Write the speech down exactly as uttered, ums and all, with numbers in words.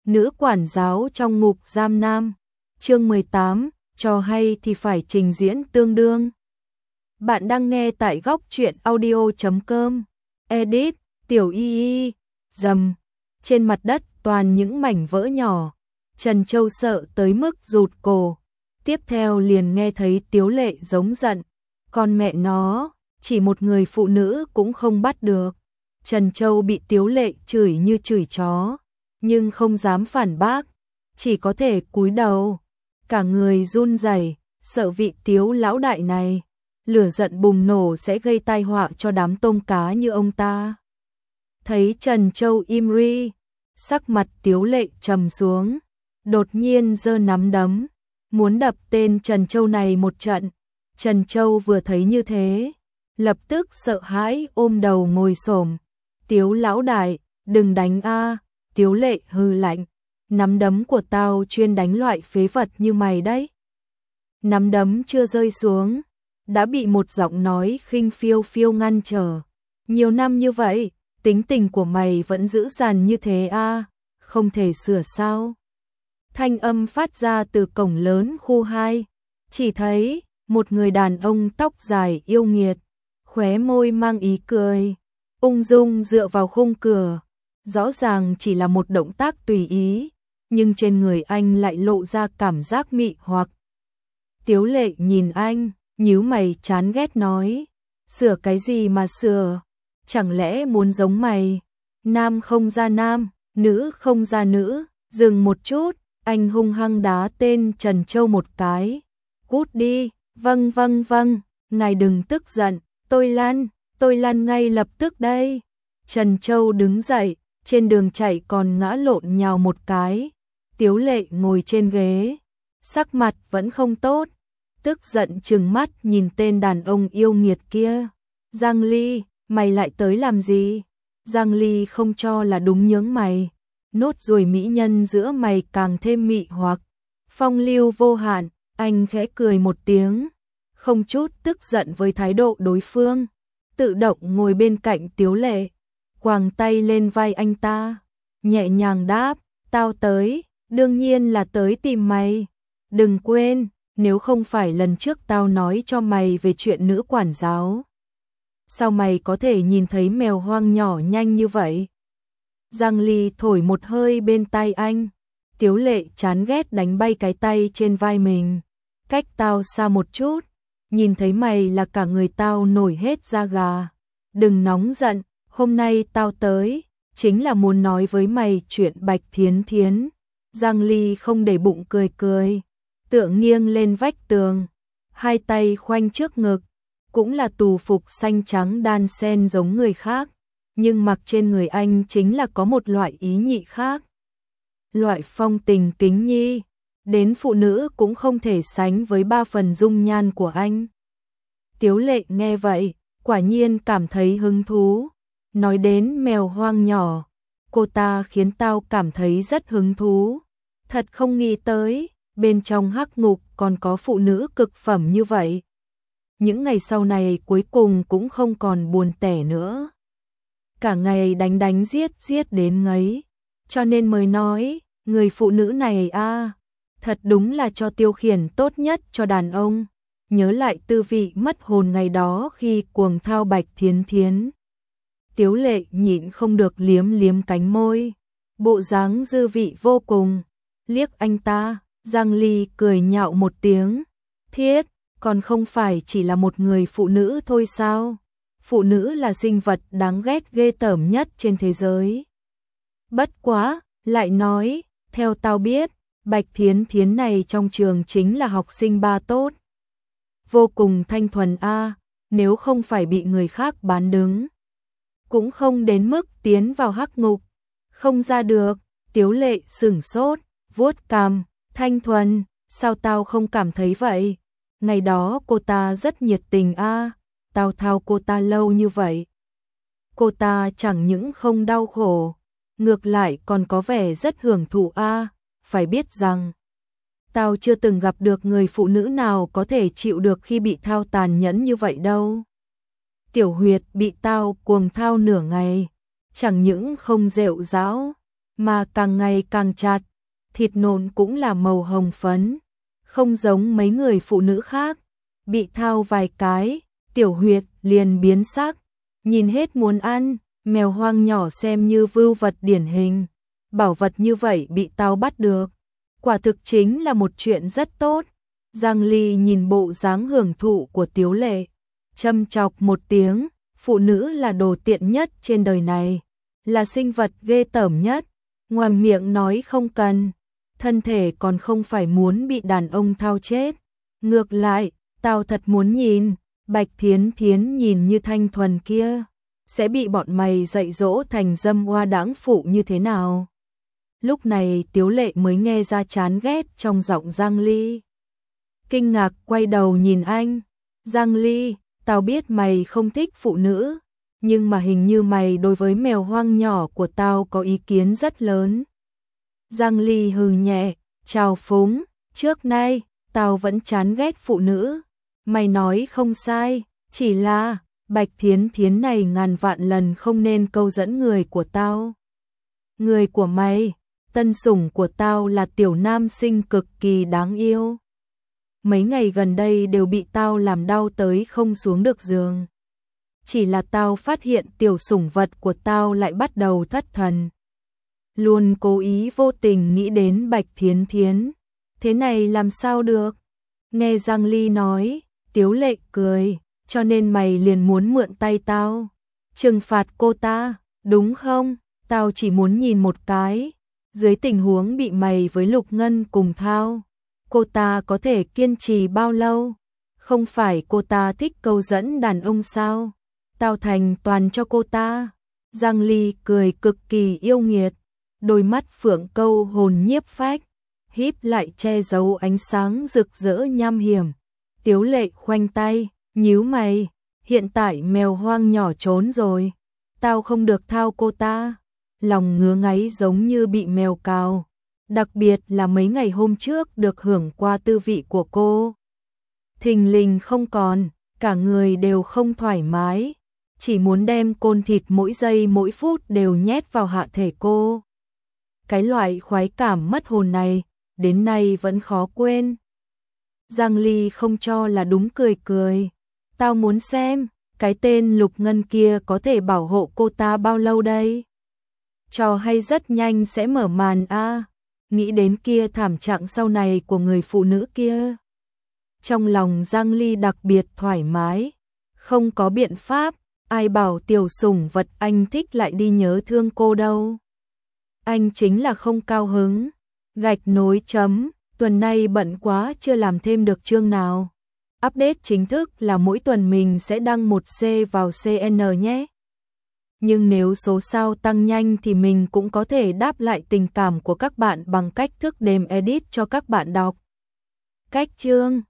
Nữ quản giáo trong ngục giam nam. Chương mười tám, trò hay thì phải trình diễn tương đương. Bạn đang nghe tại góc truyện audio chấm com. Edit, Tiểu Y Y, dầm. Trên mặt đất toàn những mảnh vỡ nhỏ. Trần Châu sợ tới mức rụt cổ. Tiếp theo liền nghe thấy Tiếu Lệ giống giận. Con mẹ nó, chỉ một người phụ nữ cũng không bắt được. Trần Châu bị Tiếu Lệ chửi như chửi chó, nhưng không dám phản bác, chỉ có thể cúi đầu. Cả người run rẩy, sợ vị Tiếu lão đại này lửa giận bùng nổ sẽ gây tai họa cho đám tôm cá như ông ta. Thấy Trần Châu im ri, sắc mặt Tiếu Lệ trầm xuống, đột nhiên giơ nắm đấm, muốn đập tên Trần Châu này một trận. Trần Châu vừa thấy như thế, lập tức sợ hãi ôm đầu ngồi xổm. Tiếu lão đại, đừng đánh a. Tiếu Lệ hừ lạnh, nắm đấm của tao chuyên đánh loại phế vật như mày đấy. Nắm đấm chưa rơi xuống, đã bị một giọng nói khinh phiêu phiêu ngăn trở. Nhiều năm như vậy, tính tình của mày vẫn dữ dằn như thế a, không thể sửa sao? Thanh âm phát ra từ cổng lớn khu hai, chỉ thấy một người đàn ông tóc dài yêu nghiệt, khóe môi mang ý cười, ung dung dựa vào khung cửa. Rõ ràng chỉ là một động tác tùy ý, nhưng trên người anh lại lộ ra cảm giác mị hoặc. Tiếu Lệ nhìn anh, nhíu mày chán ghét nói, sửa cái gì mà sửa, chẳng lẽ muốn giống mày, nam không ra nam, nữ không ra nữ. Dừng một chút, anh hung hăng đá tên Trần Châu một cái, cút đi. Vâng vâng vâng, ngài đừng tức giận, tôi lăn, tôi lăn ngay lập tức đây. Trần Châu đứng dậy, trên đường chạy còn ngã lộn nhào một cái. Tiếu Lệ ngồi trên ghế, sắc mặt vẫn không tốt, tức giận trừng mắt nhìn tên đàn ông yêu nghiệt kia. Giang Ly, mày lại tới làm gì? Giang Ly không cho là đúng nhướng mày, nốt ruồi mỹ nhân giữa mày càng thêm mị hoặc, phong lưu vô hạn. Anh khẽ cười một tiếng, không chút tức giận với thái độ đối phương, tự động ngồi bên cạnh Tiếu Lệ, quàng tay lên vai anh ta, nhẹ nhàng đáp, tao tới, đương nhiên là tới tìm mày. Đừng quên, nếu không phải lần trước tao nói cho mày về chuyện nữ quản giáo, sao mày có thể nhìn thấy mèo hoang nhỏ nhanh như vậy? Giang Ly thổi một hơi bên tai anh. Tiếu Lệ chán ghét đánh bay cái tay trên vai mình. Cách tao xa một chút, nhìn thấy mày là cả người tao nổi hết da gà. Đừng nóng giận, hôm nay tao tới, chính là muốn nói với mày chuyện Bạch Thiến Thiến. Giang Ly không để bụng cười cười, tựa nghiêng lên vách tường, hai tay khoanh trước ngực, cũng là tù phục xanh trắng đan xen giống người khác, nhưng mặc trên người anh chính là có một loại ý nhị khác. Loại phong tình kính nhi, đến phụ nữ cũng không thể sánh với ba phần dung nhan của anh. Tiếu Lệ nghe vậy, quả nhiên cảm thấy hứng thú. Nói đến mèo hoang nhỏ, cô ta khiến tao cảm thấy rất hứng thú. Thật không nghĩ tới, bên trong hắc ngục còn có phụ nữ cực phẩm như vậy. Những ngày sau này cuối cùng cũng không còn buồn tẻ nữa. Cả ngày đánh đánh giết giết đến ngấy, cho nên mới nói, người phụ nữ này a, thật đúng là cho tiêu khiển tốt nhất cho đàn ông. Nhớ lại tư vị mất hồn ngày đó khi cuồng thao Bạch Thiến Thiến. Tiếu Lệ nhịn không được liếm liếm cánh môi, bộ dáng dư vị vô cùng. Liếc anh ta, Giang Ly cười nhạo một tiếng, thiết, còn không phải chỉ là một người phụ nữ thôi sao? Phụ nữ là sinh vật đáng ghét ghê tởm nhất trên thế giới. Bất quá, lại nói, theo tao biết, Bạch Thiến Thiến này trong trường chính là học sinh ba tốt. Vô cùng thanh thuần a, nếu không phải bị người khác bán đứng, cũng không đến mức tiến vào hắc ngục. Không ra được. Tiếu Lệ sửng sốt, vuốt cằm, thanh thuần, sao tao không cảm thấy vậy? Ngày đó cô ta rất nhiệt tình a, tao thao cô ta lâu như vậy. Cô ta chẳng những không đau khổ, ngược lại còn có vẻ rất hưởng thụ a, phải biết rằng tao chưa từng gặp được người phụ nữ nào có thể chịu được khi bị thao tàn nhẫn như vậy đâu. Tiểu Huyệt bị tao cuồng thao nửa ngày, chẳng những không rệu rão, mà càng ngày càng chặt, thịt nộn cũng là màu hồng phấn, không giống mấy người phụ nữ khác, bị thao vài cái, tiểu huyệt liền biến sắc, nhìn hết muốn ăn, mèo hoang nhỏ xem như vưu vật điển hình, bảo vật như vậy bị tao bắt được, quả thực chính là một chuyện rất tốt. Giang Ly nhìn bộ dáng hưởng thụ của Tiếu Lệ, châm chọc một tiếng, phụ nữ là đồ tiện nhất trên đời này, là sinh vật ghê tởm nhất, ngoài miệng nói không cần, thân thể còn không phải muốn bị đàn ông thao chết. Ngược lại, tao thật muốn nhìn, Bạch Thiến Thiến nhìn như thanh thuần kia, sẽ bị bọn mày dạy dỗ thành dâm hoa đáng phụ như thế nào. Lúc này Tiếu Lệ mới nghe ra chán ghét trong giọng Giang Ly. Kinh ngạc quay đầu nhìn anh, Giang Ly, tao biết mày không thích phụ nữ, nhưng mà hình như mày đối với mèo hoang nhỏ của tao có ý kiến rất lớn. Giang Ly hừ nhẹ, chào phúng, trước nay, tao vẫn chán ghét phụ nữ, mày nói không sai, chỉ là, Bạch Thiến Thiến này ngàn vạn lần không nên câu dẫn người của tao. Người của mày, tân sủng của tao là tiểu nam sinh cực kỳ đáng yêu. Mấy ngày gần đây đều bị tao làm đau tới không xuống được giường. Chỉ là tao phát hiện tiểu sủng vật của tao lại bắt đầu thất thần. Luôn cố ý vô tình nghĩ đến Bạch Thiến Thiến. Thế này làm sao được? Nghe Giang Ly nói, Tiếu Lệ cười, cho nên mày liền muốn mượn tay tao. Trừng phạt cô ta, đúng không? Tao chỉ muốn nhìn một cái. Dưới tình huống bị mày với Lục Ngân cùng thao, cô ta có thể kiên trì bao lâu? Không phải cô ta thích câu dẫn đàn ông sao? Tao thành toàn cho cô ta. Giang Ly cười cực kỳ yêu nghiệt, đôi mắt phượng câu hồn nhiếp phách, híp lại che giấu ánh sáng rực rỡ nham hiểm. Tiếu Lệ khoanh tay, nhíu mày, hiện tại mèo hoang nhỏ trốn rồi, tao không được thao cô ta. Lòng ngứa ngáy giống như bị mèo cào, đặc biệt là mấy ngày hôm trước được hưởng qua tư vị của cô. Thình lình không còn, cả người đều không thoải mái, chỉ muốn đem côn thịt mỗi giây mỗi phút đều nhét vào hạ thể cô. Cái loại khoái cảm mất hồn này, đến nay vẫn khó quên. Giang Ly không cho là đúng cười cười, tao muốn xem, cái tên Lục Ngân kia có thể bảo hộ cô ta bao lâu đây? Trò hay rất nhanh sẽ mở màn a. À, nghĩ đến kia thảm trạng sau này của người phụ nữ kia. Trong lòng Giang Ly đặc biệt thoải mái, không có biện pháp, ai bảo tiểu sủng vật anh thích lại đi nhớ thương cô đâu. Anh chính là không cao hứng. Gạch nối chấm, tuần nay bận quá chưa làm thêm được chương nào. Update chính thức là mỗi tuần mình sẽ đăng một C vào xê en nhé. Nhưng nếu số sao tăng nhanh thì mình cũng có thể đáp lại tình cảm của các bạn bằng cách thức đêm edit cho các bạn đọc. Cách chương